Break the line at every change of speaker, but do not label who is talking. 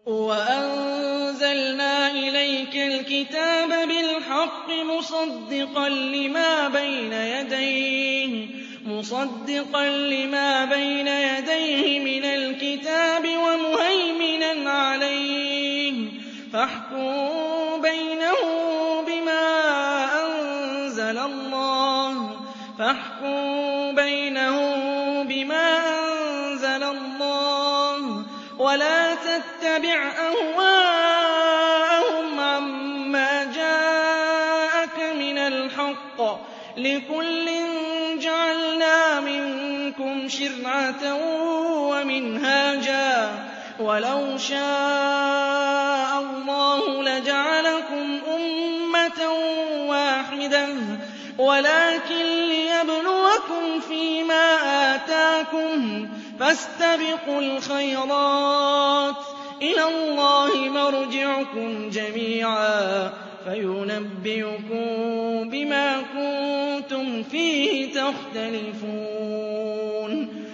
وَأَنزَلْنَا إِلَيْكَ الْكِتَابَ بِالْحَقِّ مُصَدِّقًا لِّمَا بَيْنَ يَدَيْهِ مِنَ الْكِتَابِ وَمُهَيْمِنًا عَلَيْهِ ۖ فَاحْكُم بَيْنَهُم بِمَا أَنزَلَ اللَّهُ وَلَا تَتَّبِعْ أَهْوَاءَهُمْ عَمَّا جَاءَكَ مِنَ الْحَقِّ ۚ لِكُلٍّ جَعَلْنَا مِنكُمْ شِرْعَةً وَمِنْهَاجًا ۚ وَلَوْ شَاءَ اللَّهُ لَجَعَلَكُمْ أُمَّةً وَاحِدَةً وَلَٰكِن لِّيَبْلُوَكُمْ فِيمَا آتَاكُمْ ۖ فَاسْتَبِقُوا الْخَيْرَاتِ ۚ إِلَى اللَّهِ مَرْجِعُكُمْ جَمِيعًا فَيُنَبِّئُكُم بِمَا كُنتُمْ فِيهِ تَخْتَلِفُونَ